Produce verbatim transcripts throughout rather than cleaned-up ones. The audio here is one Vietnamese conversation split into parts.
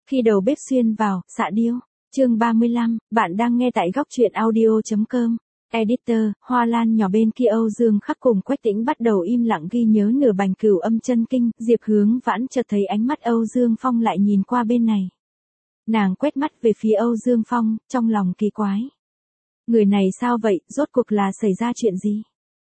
Khi đầu bếp xuyên vào, xạ điêu. Chương ba mươi lăm, bạn đang nghe tại góc truyện audio chấm com. Editor, Hoa Lan nhỏ bên kia Âu Dương Khắc cùng Quách Tĩnh bắt đầu im lặng ghi nhớ nửa bành Cửu Âm Chân Kinh, Diệp Hướng Vãn chợt thấy ánh mắt Âu Dương Phong lại nhìn qua bên này. Nàng quét mắt về phía Âu Dương Phong, trong lòng kỳ quái. Người này sao vậy, rốt cuộc là xảy ra chuyện gì?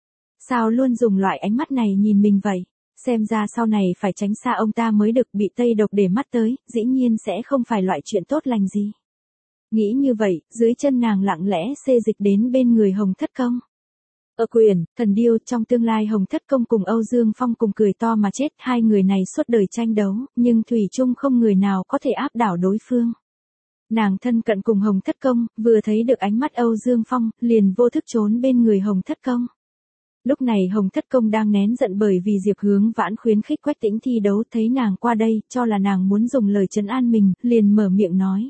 Sao luôn dùng loại ánh mắt này nhìn mình vậy? Xem ra sau này phải tránh xa ông ta mới được, bị Tây độc để mắt tới, dĩ nhiên sẽ không phải loại chuyện tốt lành gì. Nghĩ như vậy, dưới chân nàng lặng lẽ xê dịch đến bên người Hồng Thất Công. Ở Quyền, Thần Điêu, trong tương lai Hồng Thất Công cùng Âu Dương Phong cùng cười to mà chết, hai người này suốt đời tranh đấu, nhưng thủy chung không người nào có thể áp đảo đối phương. Nàng thân cận cùng Hồng Thất Công, vừa thấy được ánh mắt Âu Dương Phong, liền vô thức trốn bên người Hồng Thất Công. Lúc này Hồng Thất Công đang nén giận bởi vì Diệp Hướng Vãn khuyến khích Quách Tĩnh thi đấu, thấy nàng qua đây, cho là nàng muốn dùng lời trấn an mình, liền mở miệng nói.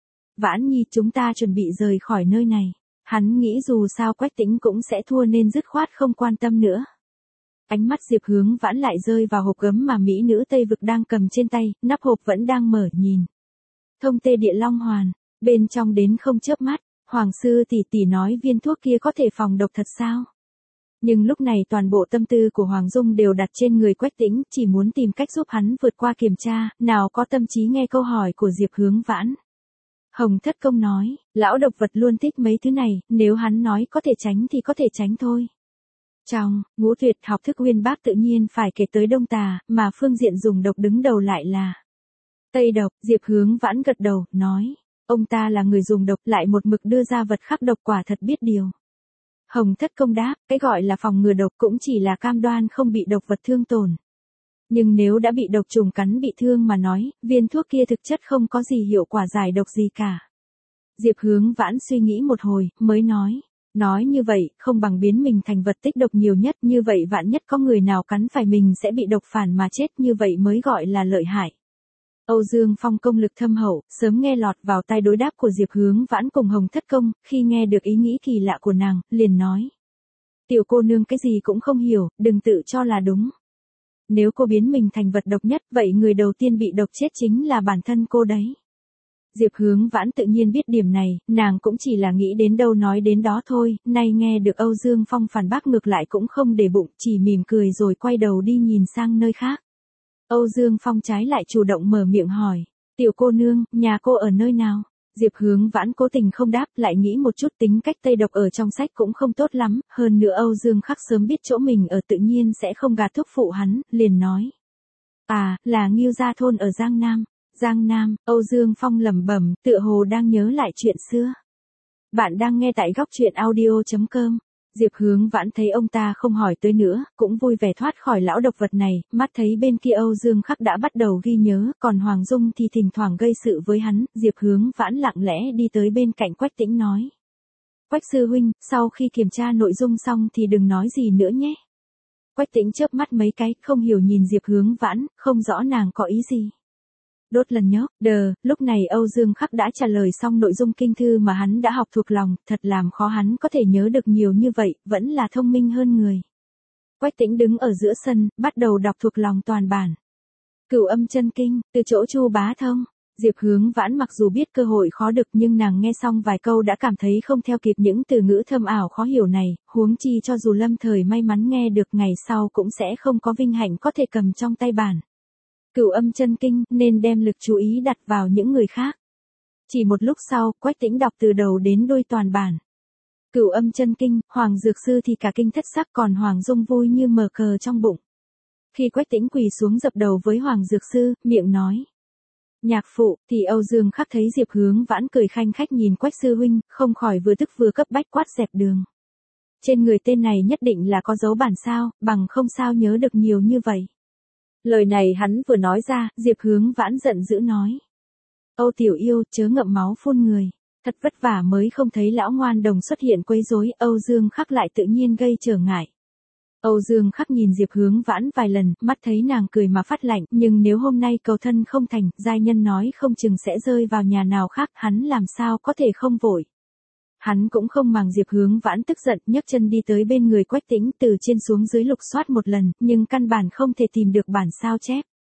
Vãn Nhi, chúng ta chuẩn bị rời khỏi nơi này. Hắn nghĩ dù sao Quách Tĩnh cũng sẽ thua nên dứt khoát không quan tâm nữa. Ánh mắt Diệp Hướng Vãn lại rơi vào hộp gấm mà mỹ nữ Tây Vực đang cầm trên tay, nắp hộp vẫn đang mở nhìn. Thông tê địa long hoàn, bên trong đến không chớp mắt, Hoàng sư tỷ tỷ nói viên thuốc kia có thể phòng độc thật sao? Nhưng lúc này toàn bộ tâm tư của Hoàng Dung đều đặt trên người Quách Tĩnh, chỉ muốn tìm cách giúp hắn vượt qua kiểm tra, nào có tâm trí nghe câu hỏi của Diệp Hướng Vãn. Hồng Thất Công nói, lão độc vật luôn thích mấy thứ này, nếu hắn nói có thể tránh thì có thể tránh thôi. Trong Ngũ Tuyệt học thức uyên bác tự nhiên phải kể tới Đông Tà, mà phương diện dùng độc đứng đầu lại là Tây độc. Diệp Hướng Vãn gật đầu, nói, ông ta là người dùng độc lại một mực đưa ra vật khắc độc, quả thật biết điều. Hồng Thất Công đáp, cái gọi là phòng ngừa độc cũng chỉ là cam đoan không bị độc vật thương tổn. Nhưng nếu đã bị độc trùng cắn bị thương mà nói, viên thuốc kia thực chất không có gì hiệu quả giải độc gì cả. Diệp Hướng Vãn suy nghĩ một hồi, mới nói, nói như vậy, không bằng biến mình thành vật tích độc nhiều nhất, như vậy vạn nhất có người nào cắn phải mình sẽ bị độc phản mà chết, như vậy mới gọi là lợi hại. Âu Dương Phong công lực thâm hậu, sớm nghe lọt vào tai đối đáp của Diệp Hướng Vãn cùng Hồng Thất Công, khi nghe được ý nghĩ kỳ lạ của nàng, liền nói. Tiểu cô nương cái gì cũng không hiểu, đừng tự cho là đúng. Nếu cô biến mình thành vật độc nhất, vậy người đầu tiên bị độc chết chính là bản thân cô đấy. Diệp Hướng Vãn tự nhiên biết điểm này, nàng cũng chỉ là nghĩ đến đâu nói đến đó thôi, nay nghe được Âu Dương Phong phản bác ngược lại cũng không để bụng, chỉ mỉm cười rồi quay đầu đi nhìn sang nơi khác. Âu Dương Phong trái lại chủ động mở miệng hỏi, tiểu cô nương, nhà cô ở nơi nào? Diệp Hướng Vãn cố tình không đáp, lại nghĩ một chút tính cách Tây độc ở trong sách cũng không tốt lắm, hơn nữa Âu Dương Khắc sớm biết chỗ mình ở tự nhiên sẽ không gạt thúc phụ hắn, liền nói. À, là Ngưu Gia thôn ở Giang Nam. Giang Nam, Âu Dương Phong lẩm bẩm, tựa hồ đang nhớ lại chuyện xưa. Bạn đang nghe tại góc truyện audio chấm com. Diệp Hướng Vãn thấy ông ta không hỏi tới nữa, cũng vui vẻ thoát khỏi lão độc vật này, mắt thấy bên kia Âu Dương Khắc đã bắt đầu ghi nhớ, còn Hoàng Dung thì thỉnh thoảng gây sự với hắn, Diệp Hướng Vãn lặng lẽ đi tới bên cạnh Quách Tĩnh nói. Quách sư huynh, sau khi kiểm tra nội dung xong thì đừng nói gì nữa nhé. Quách Tĩnh chớp mắt mấy cái, không hiểu nhìn Diệp Hướng Vãn, không rõ nàng có ý gì. Đốt lần nhóc, đờ, lúc này Âu Dương Khắc đã trả lời xong nội dung kinh thư mà hắn đã học thuộc lòng, thật làm khó hắn có thể nhớ được nhiều như vậy, vẫn là thông minh hơn người. Quách Tĩnh đứng ở giữa sân, bắt đầu đọc thuộc lòng toàn bản. Cửu Âm Chân Kinh, từ chỗ Chu Bá Thông. Diệp Hướng Vãn mặc dù biết cơ hội khó được nhưng nàng nghe xong vài câu đã cảm thấy không theo kịp những từ ngữ thâm ảo khó hiểu này, huống chi cho dù lâm thời may mắn nghe được ngày sau cũng sẽ không có vinh hạnh có thể cầm trong tay bản. Cửu Âm Chân Kinh, nên đem lực chú ý đặt vào những người khác. Chỉ một lúc sau, Quách Tĩnh đọc từ đầu đến đuôi toàn bản. Cửu Âm Chân Kinh, Hoàng Dược Sư thì cả kinh thất sắc, còn Hoàng Dung vui như mở cờ trong bụng. Khi Quách Tĩnh quỳ xuống dập đầu với Hoàng Dược Sư, miệng nói. Nhạc phụ, thì Âu Dương Khắc thấy Diệp Hướng Vãn cười khanh khách nhìn Quách sư huynh, không khỏi vừa tức vừa cấp bách quát dẹp đường. Trên người tên này nhất định là có dấu bản sao, bằng không sao nhớ được nhiều như vậy. Lời này hắn vừa nói ra, Diệp Hướng Vãn giận dữ nói. Âu tiểu yêu, chớ ngậm máu phun người. Thật vất vả mới không thấy lão ngoan đồng xuất hiện quấy rối, Âu Dương Khắc lại tự nhiên gây trở ngại. Âu Dương Khắc nhìn Diệp Hướng Vãn vài lần, mắt thấy nàng cười mà phát lạnh, nhưng nếu hôm nay cầu thân không thành, giai nhân nói không chừng sẽ rơi vào nhà nào khác, hắn làm sao có thể không vội. Hắn cũng không màng Diệp Hướng Vãn tức giận, nhấc chân đi tới bên người Quách Tĩnh, từ trên xuống dưới lục soát một lần, nhưng căn bản không thể tìm được bản sao chép.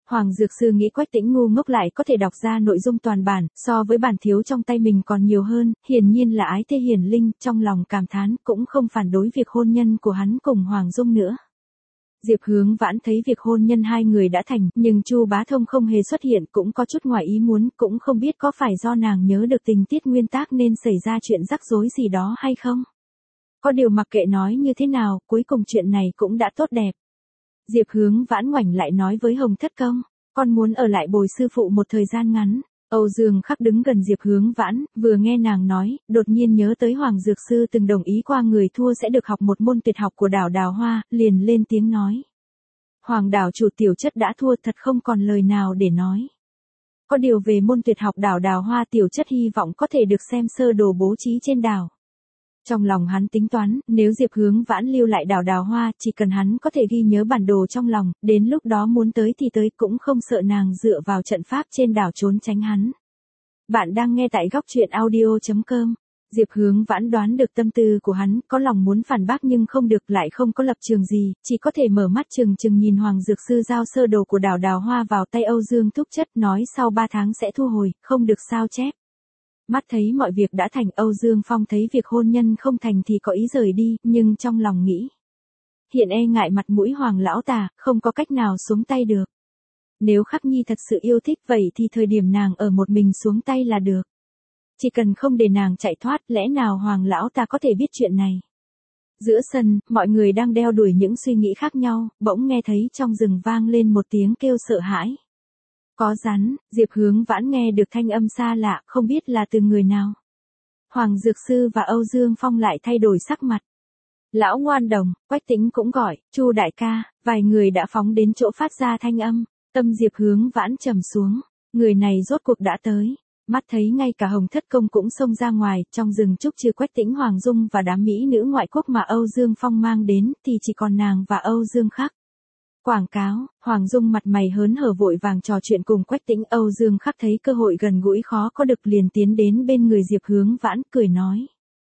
Hoàng Dược Sư nghĩ Quách Tĩnh ngu ngốc lại có thể đọc ra nội dung toàn bản, so với bản thiếu trong tay mình còn nhiều hơn, hiển nhiên là ái thê hiển linh, trong lòng cảm thán, cũng không phản đối việc hôn nhân của hắn cùng Hoàng Dung nữa. Diệp Hướng Vãn thấy việc hôn nhân hai người đã thành, nhưng Chu Bá Thông không hề xuất hiện, cũng có chút ngoài ý muốn, cũng không biết có phải do nàng nhớ được tình tiết nguyên tác nên xảy ra chuyện rắc rối gì đó hay không. Có điều mặc kệ nói như thế nào, cuối cùng chuyện này cũng đã tốt đẹp. Diệp Hướng Vãn ngoảnh lại nói với Hồng Thất Công, con muốn ở lại bồi sư phụ một thời gian ngắn. Âu Dương Khắc đứng gần Diệp Hướng Vãn, vừa nghe nàng nói, đột nhiên nhớ tới Hoàng Dược Sư từng đồng ý qua người thua sẽ được học một môn tuyệt học của đảo Đào Hoa, liền lên tiếng nói. Hoàng đảo chủ tiểu chất đã thua, thật không còn lời nào để nói. Có điều về môn tuyệt học đảo Đào Hoa tiểu chất hy vọng có thể được xem sơ đồ bố trí trên đảo. Trong lòng hắn tính toán, nếu Diệp Hướng Vãn lưu lại đảo Đào Hoa, chỉ cần hắn có thể ghi nhớ bản đồ trong lòng, đến lúc đó muốn tới thì tới, cũng không sợ nàng dựa vào trận pháp trên đảo trốn tránh hắn. Bạn đang nghe tại góc truyện audio chấm com. Diệp Hướng Vãn đoán được tâm tư của hắn, có lòng muốn phản bác nhưng không được, lại không có lập trường gì, chỉ có thể mở mắt chừng chừng nhìn Hoàng Dược Sư giao sơ đồ của đảo Đào Hoa vào tay Âu Dương Thúc Chất, nói sau ba tháng sẽ thu hồi, không được sao chép. Mắt thấy mọi việc đã thành, Âu Dương Phong thấy việc hôn nhân không thành thì có ý rời đi, nhưng trong lòng nghĩ. Hiện e ngại mặt mũi Hoàng lão tà, không có cách nào xuống tay được. Nếu Khắc Nhi thật sự yêu thích vậy thì thời điểm nàng ở một mình xuống tay là được. Chỉ cần không để nàng chạy thoát, lẽ nào Hoàng lão ta có thể biết chuyện này. Giữa sân, mọi người đang đeo đuổi những suy nghĩ khác nhau, bỗng nghe thấy trong rừng vang lên một tiếng kêu sợ hãi. Có rắn. Diệp Hướng Vãn nghe được thanh âm xa lạ, không biết là từ người nào. Hoàng Dược Sư và Âu Dương Phong lại thay đổi sắc mặt. Lão Ngoan Đồng, Quách Tĩnh cũng gọi, Chu đại ca, vài người đã phóng đến chỗ phát ra thanh âm. Tâm Diệp Hướng Vãn trầm xuống, người này rốt cuộc đã tới. Mắt thấy ngay cả Hồng Thất Công cũng xông ra ngoài, trong rừng trúc trừ Quách Tĩnh, Hoàng Dung và đám mỹ nữ ngoại quốc mà Âu Dương Phong mang đến, thì chỉ còn nàng và Âu Dương Khắc. Quảng cáo. Hoàng Dung mặt mày hớn hở vội vàng trò chuyện cùng Quách Tĩnh. Âu Dương Khắc thấy cơ hội gần gũi khó có được liền tiến đến bên người Diệp Hướng Vãn, cười nói.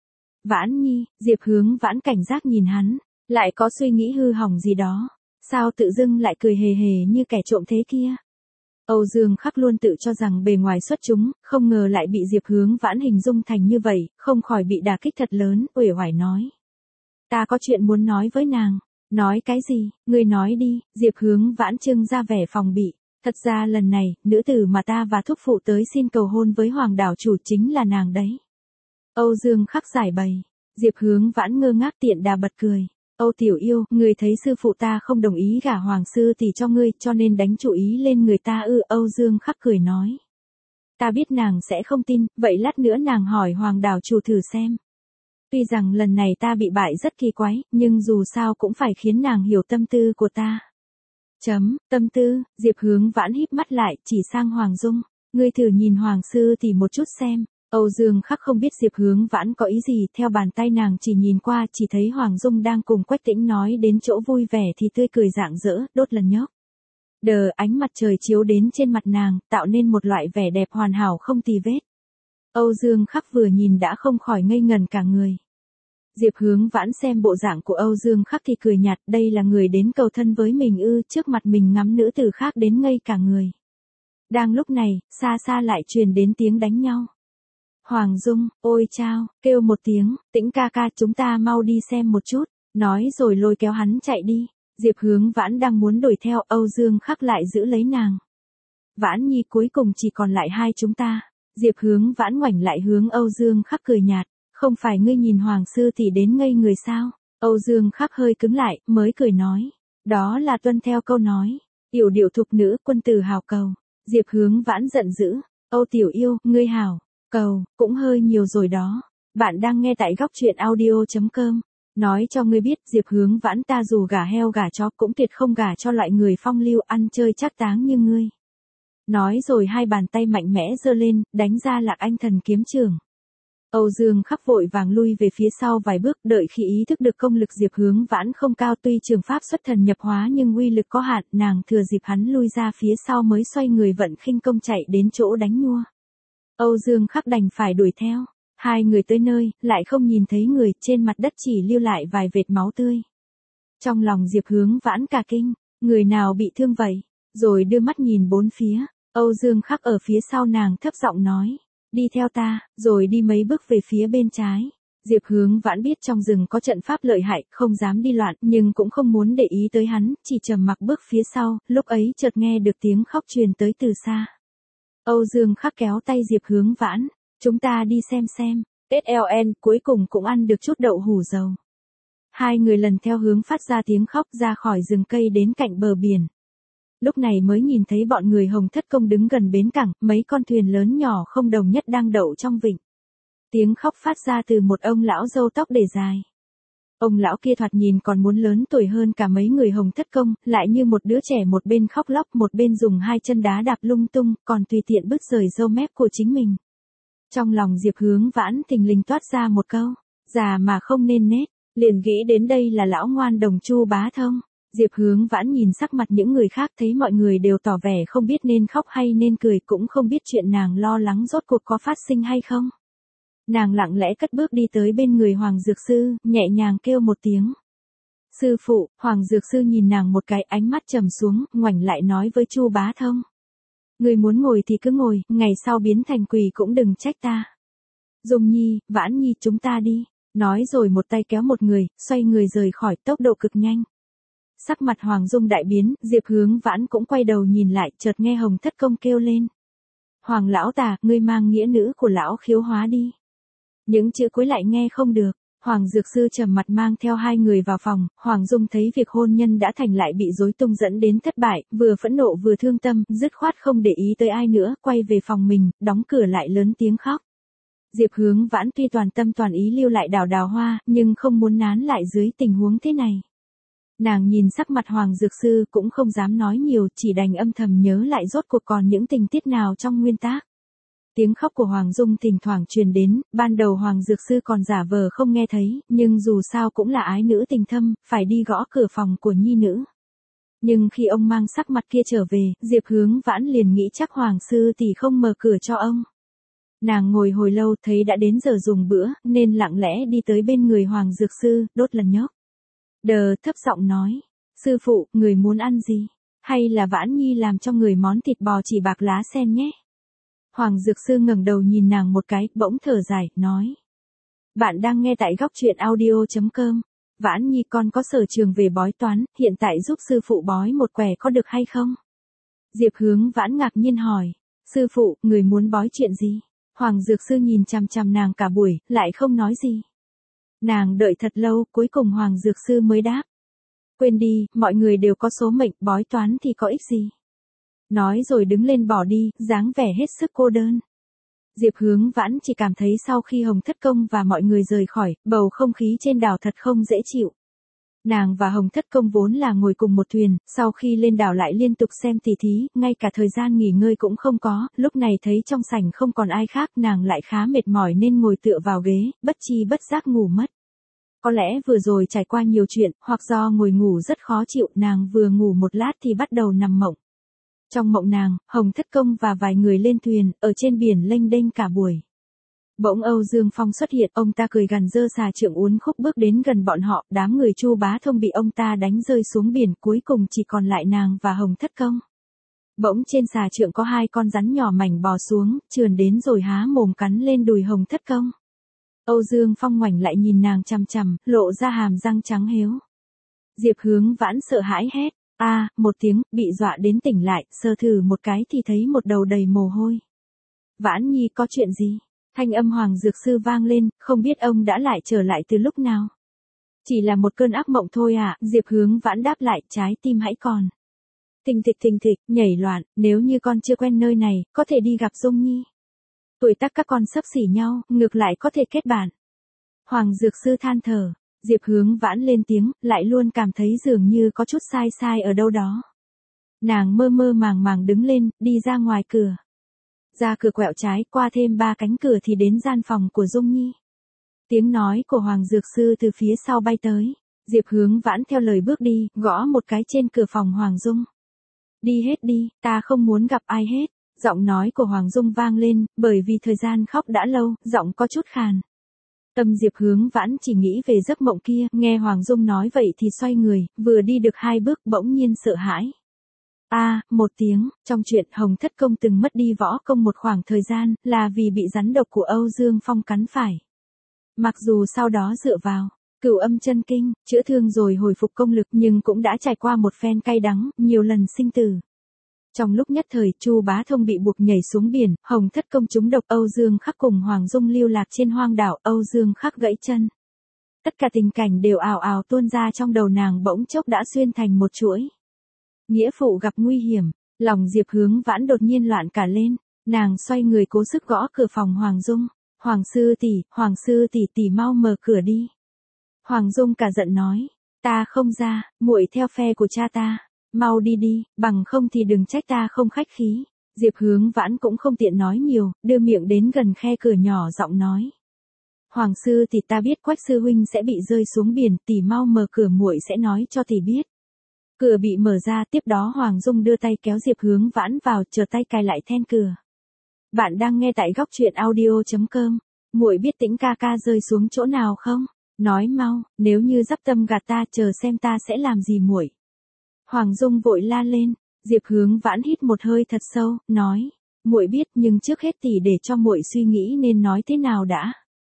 Vãn Nhi. Diệp Hướng Vãn cảnh giác nhìn hắn, lại có suy nghĩ hư hỏng gì đó. Sao tự dưng lại cười hề hề như kẻ trộm thế kia? Âu Dương Khắc luôn tự cho rằng bề ngoài xuất chúng, không ngờ lại bị Diệp Hướng Vãn hình dung thành như vậy, không khỏi bị đả kích thật lớn, uể oải nói. Ta có chuyện muốn nói với nàng. Nói cái gì, ngươi nói đi. Diệp Hướng Vãn trưng ra vẻ phòng bị. Thật ra lần này, nữ tử mà ta và thúc phụ tới xin cầu hôn với Hoàng đảo chủ chính là nàng đấy. Âu Dương Khắc giải bày. Diệp Hướng Vãn ngơ ngác tiện đà bật cười. Âu tiểu yêu, ngươi thấy sư phụ ta không đồng ý gả Hoàng sư tỷ cho ngươi, cho nên đánh chủ ý lên người ta ư? Âu Dương Khắc cười nói. Ta biết nàng sẽ không tin, vậy lát nữa nàng hỏi Hoàng đảo chủ thử xem. Tuy rằng lần này ta bị bại rất kỳ quái, nhưng dù sao cũng phải khiến nàng hiểu tâm tư của ta. Chấm, tâm tư. Diệp Hướng Vãn híp mắt lại, chỉ sang Hoàng Dung. Ngươi thử nhìn Hoàng sư tỷ một chút xem. Âu Dương Khắc không biết Diệp Hướng Vãn có ý gì, theo bàn tay nàng chỉ nhìn qua, chỉ thấy Hoàng Dung đang cùng Quách Tĩnh nói đến chỗ vui vẻ thì tươi cười rạng rỡ, đốt lần nhóc. Đờ, ánh mặt trời chiếu đến trên mặt nàng, tạo nên một loại vẻ đẹp hoàn hảo không tì vết. Âu Dương Khắc vừa nhìn đã không khỏi ngây ngẩn cả người. Diệp Hướng Vãn xem bộ dạng của Âu Dương Khắc thì cười nhạt, đây là người đến cầu thân với mình ư? Trước mặt mình ngắm nữ tử khác đến ngây cả người. Đang lúc này, xa xa lại truyền đến tiếng đánh nhau. Hoàng Dung, ôi chao, kêu một tiếng, Tĩnh ca ca, chúng ta mau đi xem một chút, nói rồi lôi kéo hắn chạy đi. Diệp Hướng Vãn đang muốn đuổi theo, Âu Dương Khắc lại giữ lấy nàng. Vãn Nhi, cuối cùng chỉ còn lại hai chúng ta. Diệp Hướng Vãn ngoảnh lại hướng Âu Dương Khắc cười nhạt, không phải ngươi nhìn Hoàng sư tỷ đến ngây người sao? Âu Dương Khắc hơi cứng lại, mới cười nói, đó là tuân theo câu nói, yểu điệu thục nữ, quân tử hào cầu. Diệp Hướng Vãn giận dữ, Âu tiểu yêu, ngươi hào cầu, cũng hơi nhiều rồi đó. Bạn đang nghe tại góc truyện audio chấm com. Nói cho ngươi biết, Diệp Hướng Vãn ta dù gả heo gả chó cũng tuyệt không gả cho loại người phong lưu ăn chơi chắc táng như ngươi. Nói rồi hai bàn tay mạnh mẽ giơ lên, đánh ra Lạc Anh Thần kiếm trường. Âu Dương Khắc vội vàng lui về phía sau vài bước, đợi khi ý thức được công lực Diệp Hướng Vãn không cao, tuy trường pháp xuất thần nhập hóa nhưng uy lực có hạn, nàng thừa dịp hắn lui ra phía sau mới xoay người vận khinh công chạy đến chỗ đánh nhua. Âu Dương Khắc đành phải đuổi theo. Hai người tới nơi, lại không nhìn thấy người, trên mặt đất chỉ lưu lại vài vệt máu tươi. Trong lòng Diệp Hướng Vãn cả kinh, người nào bị thương vậy? rồi đưa mắt nhìn bốn phía. Âu Dương Khắc ở phía sau nàng thấp giọng nói, đi theo ta, rồi đi mấy bước về phía bên trái. Diệp Hướng Vãn biết trong rừng có trận pháp lợi hại, không dám đi loạn, nhưng cũng không muốn để ý tới hắn, chỉ trầm mặc bước phía sau, lúc ấy chợt nghe được tiếng khóc truyền tới từ xa. Âu Dương Khắc kéo tay Diệp Hướng Vãn, chúng ta đi xem xem. ét lờ en cuối cùng cũng ăn được chút đậu hủ dầu. Hai người lần theo hướng phát ra tiếng khóc ra khỏi rừng cây đến cạnh bờ biển. Lúc này mới nhìn thấy bọn người Hồng Thất Công đứng gần bến cảng, mấy con thuyền lớn nhỏ không đồng nhất đang đậu trong vịnh. Tiếng khóc phát ra từ một ông lão râu tóc để dài. Ông lão kia thoạt nhìn còn muốn lớn tuổi hơn cả mấy người Hồng Thất Công, lại như một đứa trẻ một bên khóc lóc một bên dùng hai chân đá đạp lung tung, còn tùy tiện bứt rời râu mép của chính mình. Trong lòng Diệp Hướng Vãn thình lình toát ra một câu, già mà không nên nết, liền nghĩ đến đây là lão ngoan đồng Chu Bá Thông. Diệp Hướng Vãn nhìn sắc mặt những người khác thấy mọi người đều tỏ vẻ không biết nên khóc hay nên cười, cũng không biết chuyện nàng lo lắng rốt cuộc có phát sinh hay không. Nàng lặng lẽ cất bước đi tới bên người Hoàng Dược Sư, nhẹ nhàng kêu một tiếng. Sư phụ. Hoàng Dược Sư nhìn nàng một cái, ánh mắt trầm xuống, ngoảnh lại nói với Chu Bá Thông. Người muốn ngồi thì cứ ngồi, ngày sau biến thành quỷ cũng đừng trách ta. Dung Nhi, Vãn Nhi, chúng ta đi. Nói rồi một tay kéo một người, xoay người rời khỏi, tốc độ cực nhanh. Sắc mặt Hoàng Dung đại biến, Diệp Hướng Vãn cũng quay đầu nhìn lại, chợt nghe Hồng Thất Công kêu lên. Hoàng lão tà, ngươi mang nghĩa nữ của lão Khiếu Hóa đi. Những chữ cuối lại nghe không được. Hoàng Dược Sư trầm mặt mang theo hai người vào phòng, Hoàng Dung thấy việc hôn nhân đã thành lại bị rối tung dẫn đến thất bại, vừa phẫn nộ vừa thương tâm, dứt khoát không để ý tới ai nữa, quay về phòng mình, đóng cửa lại lớn tiếng khóc. Diệp Hướng Vãn tuy toàn tâm toàn ý lưu lại Đào Đào Hoa, nhưng không muốn nán lại dưới tình huống thế này. Nàng nhìn sắc mặt Hoàng Dược Sư cũng không dám nói nhiều, chỉ đành âm thầm nhớ lại rốt cuộc còn những tình tiết nào trong nguyên tác. Tiếng khóc của Hoàng Dung thỉnh thoảng truyền đến, ban đầu Hoàng Dược Sư còn giả vờ không nghe thấy, nhưng dù sao cũng là ái nữ tình thâm, phải đi gõ cửa phòng của nhi nữ. Nhưng khi ông mang sắc mặt kia trở về, Diệp Hướng Vãn liền nghĩ chắc Hoàng Sư tỷ không mở cửa cho ông. Nàng ngồi hồi lâu thấy đã đến giờ dùng bữa, nên lặng lẽ đi tới bên người Hoàng Dược Sư, đốt lần nhóc. Đờ thấp giọng nói, sư phụ, người muốn ăn gì? Hay là Vãn Nhi làm cho người món thịt bò chỉ bạc lá sen nhé? Hoàng Dược Sư ngẩng đầu nhìn nàng một cái, bỗng thở dài, nói. Bạn đang nghe tại góc truyện audio chấm com. Vãn Nhi con có sở trường về bói toán, hiện tại giúp sư phụ bói một quẻ có được hay không? Diệp Hướng Vãn ngạc nhiên hỏi, sư phụ, người muốn bói chuyện gì? Hoàng Dược Sư nhìn chằm chằm nàng cả buổi, lại không nói gì. Nàng đợi thật lâu, cuối cùng Hoàng Dược Sư mới đáp. Quên đi, mọi người đều có số mệnh, bói toán thì có ích gì? Nói rồi đứng lên bỏ đi, dáng vẻ hết sức cô đơn. Diệp Hướng Vãn chỉ cảm thấy sau khi Hồng Thất Công và mọi người rời khỏi, bầu không khí trên đảo thật không dễ chịu. Nàng và Hồng Thất Công vốn là ngồi cùng một thuyền, sau khi lên đảo lại liên tục xem tỉ thí, ngay cả thời gian nghỉ ngơi cũng không có, lúc này thấy trong sảnh không còn ai khác, nàng lại khá mệt mỏi nên ngồi tựa vào ghế, bất chi bất giác ngủ mất. Có lẽ vừa rồi trải qua nhiều chuyện, hoặc do ngồi ngủ rất khó chịu, nàng vừa ngủ một lát thì bắt đầu nằm mộng. Trong mộng nàng, Hồng Thất Công và vài người lên thuyền, ở trên biển lênh đênh cả buổi. Bỗng Âu Dương Phong xuất hiện, ông ta cười gằn giơ xà trượng uốn khúc bước đến gần bọn họ, đám người Chu Bá Thông bị ông ta đánh rơi xuống biển, cuối cùng chỉ còn lại nàng và Hồng Thất Công. Bỗng trên xà trượng có hai con rắn nhỏ mảnh bò xuống, trườn đến rồi há mồm cắn lên đùi Hồng Thất Công. Âu Dương Phong ngoảnh lại nhìn nàng chằm chằm, lộ ra hàm răng trắng héo. Diệp Hướng Vãn sợ hãi hét. A, à, một tiếng, bị dọa đến tỉnh lại, sờ thử một cái thì thấy một đầu đầy mồ hôi. Vãn Nhi có chuyện gì? Thanh âm Hoàng Dược Sư vang lên, không biết ông đã lại trở lại từ lúc nào. Chỉ là một cơn ác mộng thôi à, Diệp Hướng Vãn đáp lại, trái tim hãy còn. Thình thịch thình thịch, nhảy loạn, nếu như con chưa quen nơi này, có thể đi gặp Dung Nhi. Tuổi tác các con xấp xỉ nhau, ngược lại có thể kết bạn. Hoàng Dược Sư than thở. Diệp Hướng Vãn lên tiếng, lại luôn cảm thấy dường như có chút sai sai ở đâu đó. Nàng mơ mơ màng màng đứng lên, đi ra ngoài cửa. Ra cửa quẹo trái, qua thêm ba cánh cửa thì đến gian phòng của Dung Nhi. Tiếng nói của Hoàng Dược Sư từ phía sau bay tới. Diệp Hướng Vãn theo lời bước đi, gõ một cái trên cửa phòng Hoàng Dung. Đi hết đi, ta không muốn gặp ai hết. Giọng nói của Hoàng Dung vang lên, bởi vì thời gian khóc đã lâu, giọng có chút khàn. Tâm Diệp Hướng Vãn chỉ nghĩ về giấc mộng kia, nghe Hoàng Dung nói vậy thì xoay người, vừa đi được hai bước bỗng nhiên sợ hãi. A, một tiếng, trong chuyện Hồng Thất Công từng mất đi võ công một khoảng thời gian, là vì bị rắn độc của Âu Dương Phong cắn phải. Mặc dù sau đó dựa vào Cửu Âm Chân Kinh, chữa thương rồi hồi phục công lực nhưng cũng đã trải qua một phen cay đắng, nhiều lần sinh tử. Trong lúc nhất thời, Chu Bá Thông bị buộc nhảy xuống biển, Hồng Thất Công trúng độc, Âu Dương Khắc cùng Hoàng Dung lưu lạc trên hoang đảo, Âu Dương Khắc gãy chân. Tất cả tình cảnh đều ào ào tuôn ra trong đầu nàng, bỗng chốc đã xuyên thành một chuỗi. Nghĩa phụ gặp nguy hiểm, lòng Diệp Hướng Vãn đột nhiên loạn cả lên, nàng xoay người cố sức gõ cửa phòng Hoàng Dung. Hoàng sư tỷ, Hoàng sư tỷ tỷ mau mở cửa đi. Hoàng Dung cả giận nói, ta không ra, muội theo phe của cha ta, mau đi đi, bằng không thì đừng trách ta không khách khí. Diệp Hướng Vãn cũng không tiện nói nhiều, đưa miệng đến gần khe cửa nhỏ giọng nói. Hoàng sư tỷ, ta biết Quách sư huynh sẽ bị rơi xuống biển, tỷ mau mở cửa, muội sẽ nói cho tỷ biết. Cửa bị mở ra, tiếp đó Hoàng Dung đưa tay kéo Diệp Hướng Vãn vào, chờ tay cài lại then cửa. Bạn đang nghe tại góc truyện audio chấm com. Muội biết Tĩnh ca ca rơi xuống chỗ nào không? Nói mau, nếu như dắp tâm gạt ta, chờ xem ta sẽ làm gì muội. Hoàng Dung vội la lên. Diệp Hướng Vãn hít một hơi thật sâu, nói, muội biết, nhưng trước hết tỷ để cho muội suy nghĩ nên nói thế nào đã.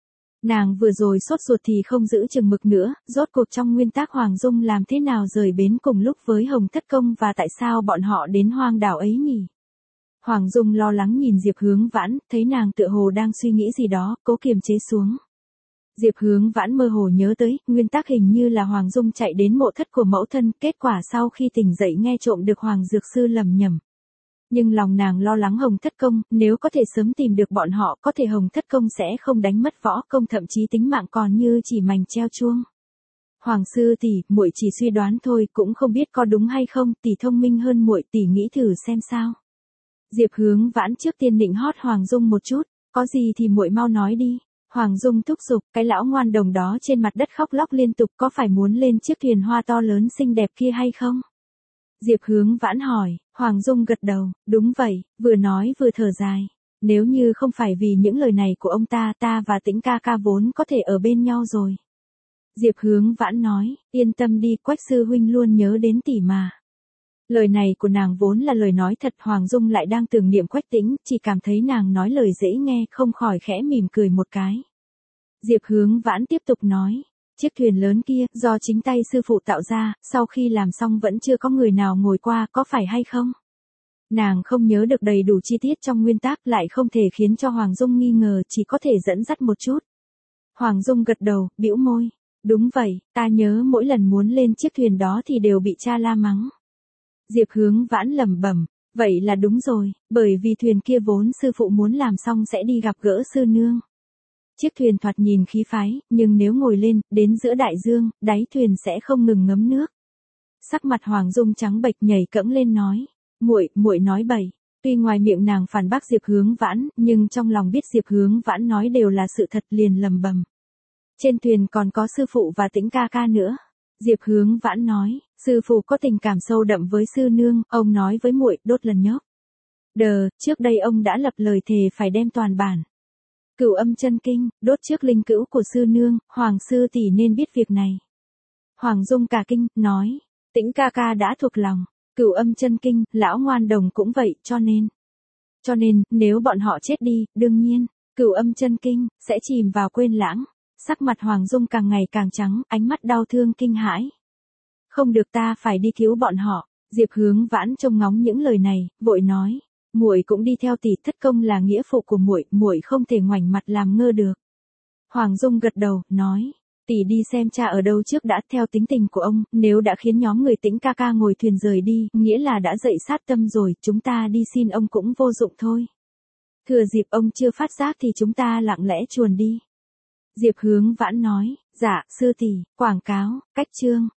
Nàng vừa rồi sốt ruột thì không giữ chừng mực nữa, rốt cuộc trong nguyên tắc Hoàng Dung làm thế nào rời bến cùng lúc với Hồng Thất Công và tại sao bọn họ đến hoang đảo ấy nhỉ? Hoàng Dung lo lắng nhìn Diệp Hướng Vãn, thấy nàng tựa hồ đang suy nghĩ gì đó, cố kiềm chế xuống. Diệp Hướng Vãn mơ hồ nhớ tới, nguyên tắc hình như là Hoàng Dung chạy đến mộ thất của mẫu thân, kết quả sau khi tỉnh dậy nghe trộm được Hoàng Dược Sư lầm nhầm. Nhưng lòng nàng lo lắng Hồng Thất Công, nếu có thể sớm tìm được bọn họ, có thể Hồng Thất Công sẽ không đánh mất võ công, thậm chí tính mạng còn như chỉ mảnh treo chuông. Hoàng sư tỷ, muội chỉ suy đoán thôi, cũng không biết có đúng hay không, tỷ thông minh hơn muội, tỷ nghĩ thử xem sao. Diệp Hướng Vãn trước tiên định hót Hoàng Dung một chút, có gì thì muội mau nói đi. Hoàng Dung thúc giục, cái lão ngoan đồng đó trên mặt đất khóc lóc liên tục, có phải muốn lên chiếc thuyền hoa to lớn xinh đẹp kia hay không? Diệp Hướng Vãn hỏi. Hoàng Dung gật đầu, đúng vậy, vừa nói vừa thở dài. Nếu như không phải vì những lời này của ông ta, ta và Tĩnh ca ca vốn có thể ở bên nhau rồi. Diệp Hướng Vãn nói, yên tâm đi, Quách sư huynh luôn nhớ đến tỷ mà. Lời này của nàng vốn là lời nói thật, Hoàng Dung lại đang tưởng niệm Quách Tĩnh, chỉ cảm thấy nàng nói lời dễ nghe, không khỏi khẽ mỉm cười một cái. Diệp Hướng Vãn tiếp tục nói, chiếc thuyền lớn kia, do chính tay sư phụ tạo ra, sau khi làm xong vẫn chưa có người nào ngồi qua, có phải hay không? Nàng không nhớ được đầy đủ chi tiết trong nguyên tắc, lại không thể khiến cho Hoàng Dung nghi ngờ, chỉ có thể dẫn dắt một chút. Hoàng Dung gật đầu, bĩu môi, đúng vậy, ta nhớ mỗi lần muốn lên chiếc thuyền đó thì đều bị cha la mắng. Diệp Hướng Vãn lẩm bẩm, vậy là đúng rồi, bởi vì thuyền kia vốn sư phụ muốn làm xong sẽ đi gặp gỡ sư nương. Chiếc thuyền thoạt nhìn khí phái, nhưng nếu ngồi lên, đến giữa đại dương, đáy thuyền sẽ không ngừng ngấm nước. Sắc mặt Hoàng Dung trắng bệch, nhảy cẫng lên nói, muội, muội nói bậy. Tuy ngoài miệng nàng phản bác Diệp Hướng Vãn, nhưng trong lòng biết Diệp Hướng Vãn nói đều là sự thật, liền lầm bầm. Trên thuyền còn có sư phụ và Tĩnh ca ca nữa. Diệp Hướng Vãn nói, sư phụ có tình cảm sâu đậm với sư nương, ông nói với muội, đốt lần nhóc. Đờ, trước đây ông đã lập lời thề phải đem toàn bản Cửu Âm Chân Kinh đốt trước linh cữu của sư nương, Hoàng sư tỷ nên biết việc này. Hoàng Dung cả kinh, nói, Tĩnh ca ca đã thuộc lòng, Cửu Âm Chân Kinh, lão ngoan đồng cũng vậy, cho nên. Cho nên, nếu bọn họ chết đi, đương nhiên, Cửu Âm Chân Kinh sẽ chìm vào quên lãng. Sắc mặt Hoàng Dung càng ngày càng trắng, ánh mắt đau thương kinh hãi. Không được, ta phải đi cứu bọn họ. Diệp Hướng Vãn trông ngóng những lời này, vội nói, muội cũng đi theo tỷ, Thất Công là nghĩa phụ của muội, muội không thể ngoảnh mặt làm ngơ được. Hoàng Dung gật đầu, nói, tỷ đi xem cha ở đâu trước đã, theo tính tình của ông, nếu đã khiến nhóm người Tĩnh ca ca ngồi thuyền rời đi, nghĩa là đã dậy sát tâm rồi, chúng ta đi xin ông cũng vô dụng thôi. Thừa dịp ông chưa phát giác thì chúng ta lặng lẽ chuồn đi. Diệp Hướng Vãn nói, dạ, sư tỷ, quảng cáo, cách chương.